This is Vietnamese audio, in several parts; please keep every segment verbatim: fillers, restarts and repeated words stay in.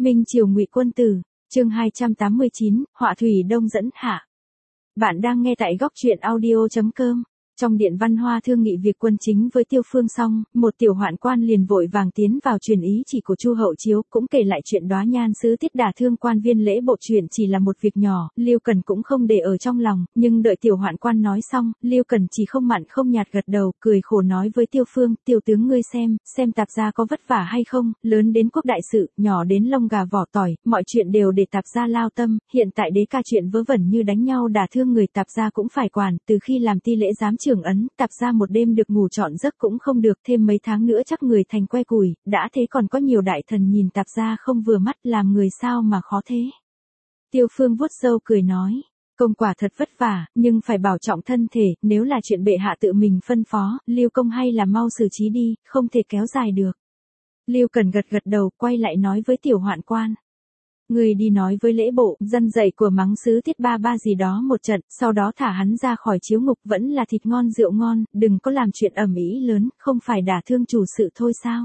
Minh Triều Ngụy Quân Tử, chương hai trăm tám mươi chín, Họa thủy đông dẫn hạ. Bạn đang nghe tại góc truyện audio chấm com. Trong điện văn hoa thương nghị việc quân chính với Tiêu Phương xong, một tiểu hoạn quan liền vội vàng tiến vào truyền ý chỉ của Chu Hậu Chiếu, cũng kể lại chuyện Đóa Nhan sứ tiết đả thương quan viên lễ bộ chuyện chỉ là một việc nhỏ, Liêu Cần cũng không để ở trong lòng, nhưng đợi tiểu hoạn quan nói xong, Liêu Cần chỉ không mặn không nhạt gật đầu, cười khổ nói với Tiêu Phương, Tiêu tướng ngươi xem, xem tạp gia có vất vả hay không, lớn đến quốc đại sự, nhỏ đến lông gà vỏ tỏi, mọi chuyện đều để tạp gia lao tâm, hiện tại đế ca chuyện vớ vẩn như đánh nhau đả thương người tạp gia cũng phải quản, từ khi làm ti lễ giám trưởng ấn, tạp gia một đêm được ngủ trọn giấc cũng không được, thêm mấy tháng nữa chắc người thành que củi, đã thế còn có nhiều đại thần nhìn tạp gia không vừa mắt, làm người sao mà khó thế. Tiêu Phương vuốt râu cười nói, công quả thật vất vả, nhưng phải bảo trọng thân thể, nếu là chuyện bệ hạ tự mình phân phó, Liêu công hay là mau xử trí đi, không thể kéo dài được. Liêu Cần gật gật đầu, quay lại nói với tiểu hoạn quan. Người đi nói với lễ bộ, dân dạy của mắng sứ tiết ba ba gì đó một trận, sau đó thả hắn ra khỏi chiếu ngục, vẫn là thịt ngon rượu ngon, đừng có làm chuyện ầm ĩ lớn, không phải đả thương chủ sự thôi sao.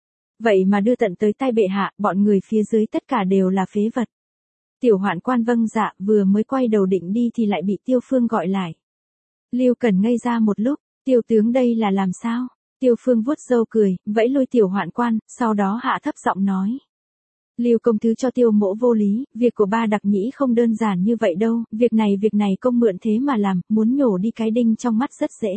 Vậy mà đưa tận tới tai bệ hạ, bọn người phía dưới tất cả đều là phế vật. Tiểu hoạn quan vâng dạ, vừa mới quay đầu định đi thì lại bị Tiêu Phương gọi lại. Liêu Cần ngây ra một lúc, Tiêu tướng đây là làm sao? Tiêu Phương vuốt râu cười, vẫy lôi tiểu hoạn quan, sau đó hạ thấp giọng nói. Liêu công thứ cho Tiêu mỗ vô lý, việc của ba đặc nhĩ không đơn giản như vậy đâu, việc này việc này công mượn thế mà làm, muốn nhổ đi cái đinh trong mắt rất dễ.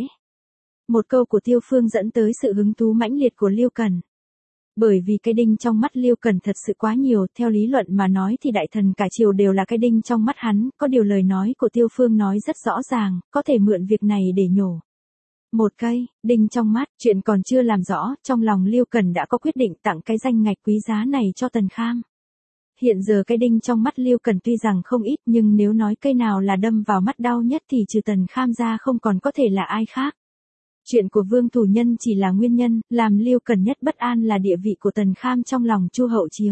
Một câu của Tiêu Phương dẫn tới sự hứng thú mãnh liệt của Liêu Cần. Bởi vì cái đinh trong mắt Liêu Cần thật sự quá nhiều, theo lý luận mà nói thì đại thần cả triều đều là cái đinh trong mắt hắn, có điều lời nói của Tiêu Phương nói rất rõ ràng, có thể mượn việc này để nhổ. Một cây, đinh trong mắt, chuyện còn chưa làm rõ, trong lòng Liêu Cần đã có quyết định tặng cái danh ngạch quý giá này cho Tần Kham. Hiện giờ cái đinh trong mắt Liêu Cần tuy rằng không ít nhưng nếu nói cây nào là đâm vào mắt đau nhất thì trừ Tần Kham ra không còn có thể là ai khác. Chuyện của Vương Thủ Nhân chỉ là nguyên nhân, làm Liêu Cần nhất bất an là địa vị của Tần Kham trong lòng Chu Hậu Chiếu.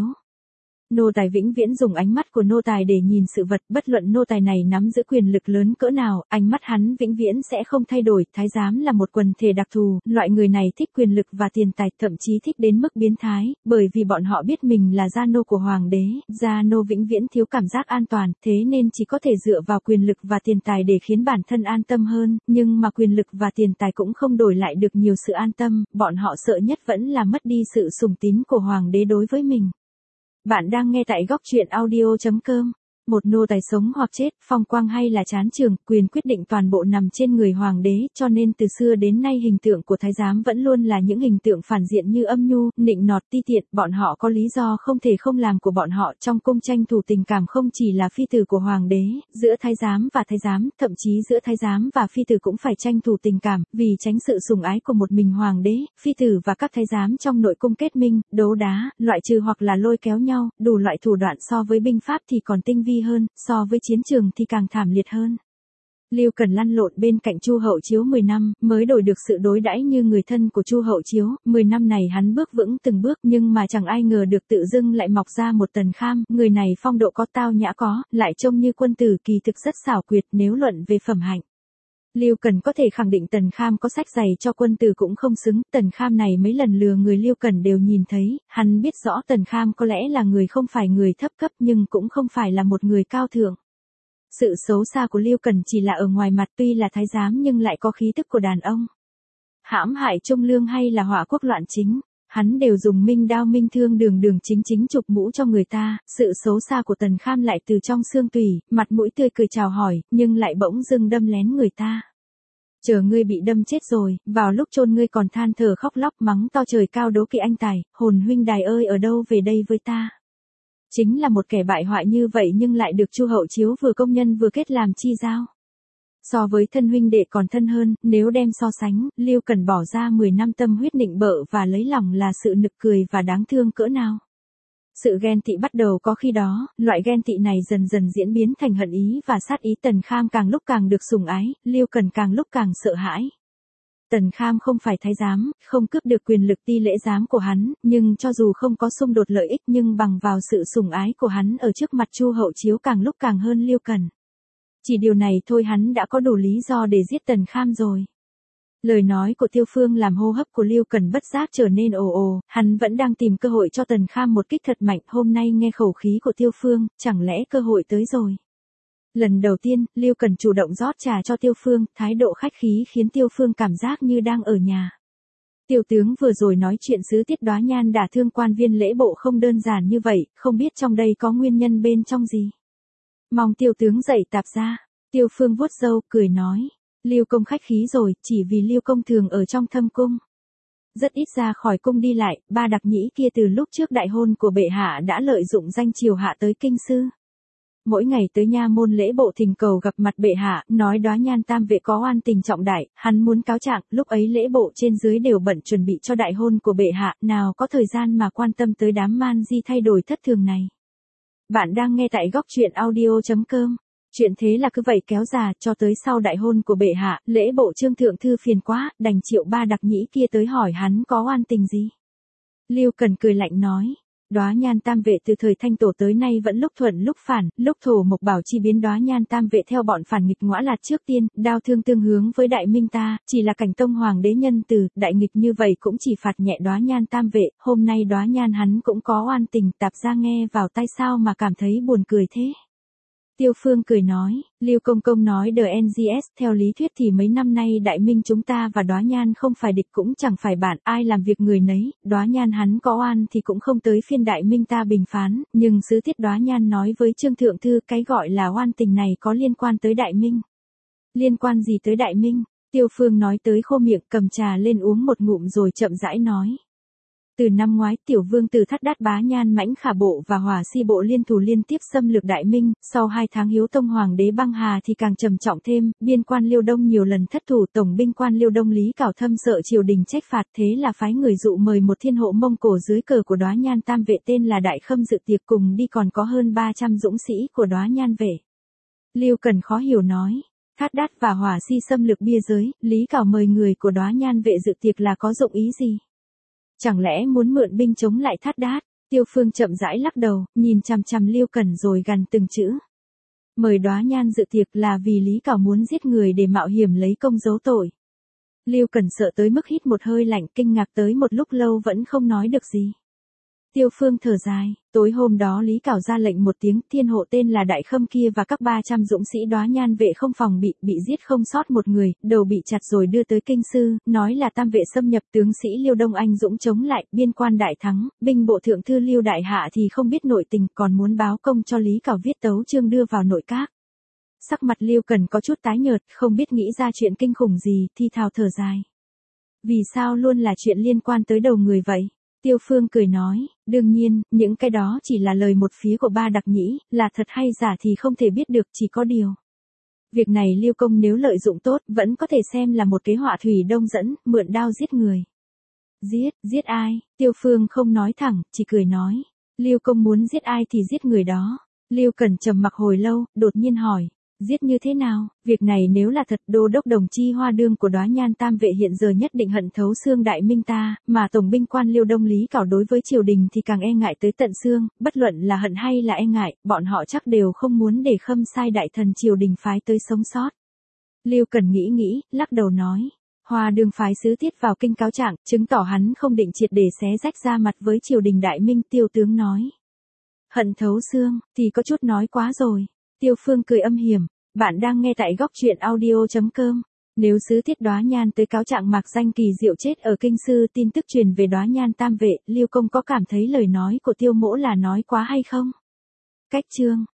Nô tài vĩnh viễn dùng ánh mắt của nô tài để nhìn sự vật, bất luận nô tài này nắm giữ quyền lực lớn cỡ nào, ánh mắt hắn vĩnh viễn sẽ không thay đổi. Thái giám là một quần thể đặc thù, loại người này thích quyền lực và tiền tài, thậm chí thích đến mức biến thái, bởi vì bọn họ biết mình là gia nô của hoàng đế, gia nô vĩnh viễn thiếu cảm giác an toàn, thế nên chỉ có thể dựa vào quyền lực và tiền tài để khiến bản thân an tâm hơn, nhưng mà quyền lực và tiền tài cũng không đổi lại được nhiều sự an tâm, bọn họ sợ nhất vẫn là mất đi sự sùng tín của hoàng đế đối với mình. Bạn đang nghe tại góc truyện audio chấm com. Một nô tài sống hoặc chết, phong quang hay là chán trường, quyền quyết định toàn bộ nằm trên người hoàng đế, cho nên từ xưa đến nay hình tượng của thái giám vẫn luôn là những hình tượng phản diện như âm nhu, nịnh nọt ti tiện, bọn họ có lý do không thể không làm của bọn họ trong cung tranh thủ tình cảm không chỉ là phi tử của hoàng đế, giữa thái giám và thái giám, thậm chí giữa thái giám và phi tử cũng phải tranh thủ tình cảm, vì tránh sự sủng ái của một mình hoàng đế, phi tử và các thái giám trong nội cung kết minh, đấu đá, loại trừ hoặc là lôi kéo nhau, đủ loại thủ đoạn so với binh pháp thì còn tinh vi hơn, so với chiến trường thì càng thảm liệt hơn. Liêu Cần lăn lộn bên cạnh Chu Hậu Chiếu mười năm, mới đổi được sự đối đãi như người thân của Chu Hậu Chiếu, mười năm này hắn bước vững từng bước, nhưng mà chẳng ai ngờ được tự dưng lại mọc ra một Tần Kham, người này phong độ có, tao nhã có, lại trông như quân tử, kỳ thực rất xảo quyệt, nếu luận về phẩm hạnh. Liêu Cần có thể khẳng định Tần Kham có sách giày cho quân tử cũng không xứng, Tần Kham này mấy lần lừa người Liêu Cần đều nhìn thấy, hắn biết rõ Tần Kham có lẽ là người không phải người thấp cấp nhưng cũng không phải là một người cao thượng. Sự xấu xa của Liêu Cần chỉ là ở ngoài mặt, tuy là thái giám nhưng lại có khí tức của đàn ông. Hãm hại trung lương hay là họa quốc loạn chính, hắn đều dùng minh đao minh thương đường đường chính chính chụp mũ cho người ta, sự xấu xa của Tần Kham lại từ trong xương tủy, mặt mũi tươi cười chào hỏi, nhưng lại bỗng dưng đâm lén người ta. Chờ ngươi bị đâm chết rồi, vào lúc chôn ngươi còn than thở khóc lóc mắng to trời cao đố kỵ anh tài, hồn huynh đài ơi ở đâu về đây với ta. Chính là một kẻ bại hoại như vậy nhưng lại được Chu Hậu Chiếu vừa công nhân vừa kết làm chi giao. So với thân huynh đệ còn thân hơn, nếu đem so sánh, Liêu Cần bỏ ra mười năm tâm huyết nịnh bợ và lấy lòng là sự nực cười và đáng thương cỡ nào. Sự ghen tị bắt đầu có khi đó, loại ghen tị này dần dần diễn biến thành hận ý và sát ý. Tần Kham càng lúc càng được sủng ái, Liêu Cần càng lúc càng sợ hãi. Tần Kham không phải thái giám, không cướp được quyền lực ti lễ giám của hắn, nhưng cho dù không có xung đột lợi ích nhưng bằng vào sự sủng ái của hắn ở trước mặt Chu Hậu Chiếu càng lúc càng hơn Liêu Cần. Chỉ điều này thôi hắn đã có đủ lý do để giết Tần Kham rồi. Lời nói của Tiêu Phương làm hô hấp của Lưu Cần bất giác trở nên ồ ồ, hắn vẫn đang tìm cơ hội cho Tần Kham một kích thật mạnh, hôm nay nghe khẩu khí của Tiêu Phương, chẳng lẽ cơ hội tới rồi. Lần đầu tiên, Lưu Cần chủ động rót trà cho Tiêu Phương, thái độ khách khí khiến Tiêu Phương cảm giác như đang ở nhà. Tiểu tướng vừa rồi nói chuyện sứ tiết Đóa Nhan đả thương quan viên lễ bộ không đơn giản như vậy, không biết trong đây có nguyên nhân bên trong gì. Mong tiểu tướng dậy tạp ra. Tiêu Phương vuốt râu, cười nói. Lưu công khách khí rồi, chỉ vì Lưu công thường ở trong thâm cung. Rất ít ra khỏi cung đi lại, ba đặc nhĩ kia từ lúc trước đại hôn của bệ hạ đã lợi dụng danh triều hạ tới kinh sư. Mỗi ngày tới nha môn lễ bộ thỉnh cầu gặp mặt bệ hạ, nói Đóa Nhan tam vệ có oan tình trọng đại, hắn muốn cáo trạng, lúc ấy lễ bộ trên dưới đều bận chuẩn bị cho đại hôn của bệ hạ, nào có thời gian mà quan tâm tới đám man di thay đổi thất thường này. Bạn đang nghe tại góc truyện audio chấm com. Chuyện thế là cứ vậy kéo dài, cho tới sau đại hôn của bệ hạ, lễ bộ Trương Thượng Thư phiền quá, đành triệu ba đặc nhĩ kia tới hỏi hắn có oan tình gì. Lưu Cần cười lạnh nói. Đóa Nhan tam vệ từ thời Thanh Tổ tới nay vẫn lúc thuận lúc phản, lúc Thổ Mộc Bảo chi biến Đóa Nhan tam vệ theo bọn phản nghịch ngõa lạt trước tiên, đao thương tương hướng với Đại Minh ta, chỉ là cảnh tông hoàng đế nhân từ, đại nghịch như vậy cũng chỉ phạt nhẹ Đóa Nhan tam vệ, hôm nay Đóa Nhan hắn cũng có oan tình, tạp ra nghe vào tai sao mà cảm thấy buồn cười thế. Tiêu Phương cười nói, Lưu công công nói The en giê ét, theo lý thuyết thì mấy năm nay Đại Minh chúng ta và Đóa Nhan không phải địch cũng chẳng phải bạn, ai làm việc người nấy, Đóa Nhan hắn có oan thì cũng không tới phiên Đại Minh ta bình phán, nhưng sứ tiết Đóa Nhan nói với Trương Thượng Thư cái gọi là oan tình này có liên quan tới Đại Minh. Liên quan gì tới Đại Minh? Tiêu Phương nói tới khô miệng, cầm trà lên uống một ngụm rồi chậm rãi nói. Từ năm ngoái, tiểu vương tử Thắt Đát Bá Nhan Mãnh Khả Bộ và Hỏa Si Bộ liên thủ liên tiếp xâm lược Đại Minh, sau hai tháng hiếu tông hoàng đế băng hà thì càng trầm trọng thêm, biên quan Liêu Đông nhiều lần thất thủ, tổng binh quan Liêu Đông Lý Cảo Thâm sợ triều đình trách phạt, thế là phái người dụ mời một thiên hộ Mông Cổ dưới cờ của Đóa Nhan tam vệ tên là Đại Khâm dự tiệc, cùng đi còn có hơn ba trăm dũng sĩ của Đóa Nhan vệ. Lưu Cần khó hiểu nói. Thát Đát và Hỏa Si xâm lược biên giới, Lý Cảo mời người của Đóa Nhan vệ dự tiệc là có dụng ý gì? Chẳng lẽ muốn mượn binh chống lại Thát Đát? Tiêu Phương chậm rãi lắc đầu, nhìn chằm chằm Lưu Cần rồi gằn từng chữ. Mời Đóa Nhan dự tiệc là vì Lý Cảo muốn giết người để mạo hiểm lấy công giấu tội. Lưu Cần sợ tới mức hít một hơi lạnh, kinh ngạc tới một lúc lâu vẫn không nói được gì. Tiêu Phương thở dài, tối hôm đó Lý Cảo ra lệnh một tiếng, thiên hộ tên là Đại Khâm kia và các ba trăm dũng sĩ Đóa Nhan vệ không phòng bị, bị giết không sót một người, đầu bị chặt rồi đưa tới kinh sư, nói là tam vệ xâm nhập, tướng sĩ Liêu Đông Anh dũng chống lại, biên quan đại thắng, binh bộ thượng thư Liêu Đại Hạ thì không biết nội tình, còn muốn báo công cho Lý Cảo viết tấu chương đưa vào nội các. Sắc mặt Lưu Cần có chút tái nhợt, không biết nghĩ ra chuyện kinh khủng gì, thi thào thở dài. Vì sao luôn là chuyện liên quan tới đầu người vậy? Tiêu Phương cười nói, đương nhiên, những cái đó chỉ là lời một phía của ba đặc nhĩ, là thật hay giả thì không thể biết được, chỉ có điều. Việc này Lưu công nếu lợi dụng tốt, vẫn có thể xem là một kế họa thủy đông dẫn, mượn đao giết người. Giết, giết ai? Tiêu Phương không nói thẳng, chỉ cười nói. Lưu công muốn giết ai thì giết người đó. Lưu Cần trầm mặc hồi lâu, đột nhiên hỏi. Giết như thế nào? Việc này nếu là thật, đô đốc Đồng Chi Hoa đương của Đóa Nhan tam vệ hiện giờ nhất định hận thấu xương Đại Minh ta, mà tổng binh quan Liêu Đông Lý Cảo đối với triều đình thì càng e ngại tới tận xương, bất luận là hận hay là e ngại, bọn họ chắc đều không muốn để Khâm sai đại thần triều đình phái tới sống sót. Lưu Cần nghĩ nghĩ, lắc đầu nói. Hoa đương phái sứ tiết vào kinh cáo trạng, chứng tỏ hắn không định triệt để xé rách ra mặt với triều đình Đại Minh. Tiêu tướng nói. Hận thấu xương, thì có chút nói quá rồi. Tiêu Phương cười âm hiểm. Bạn đang nghe tại góc truyện audio chấm com. Nếu sứ tiết Đóa Nhan tới cáo trạng Mạc Danh Kỳ Diệu chết ở kinh sư, tin tức truyền về Đóa Nhan tam vệ, Lưu công có cảm thấy lời nói của Tiêu mỗ là nói quá hay không? Cách chương.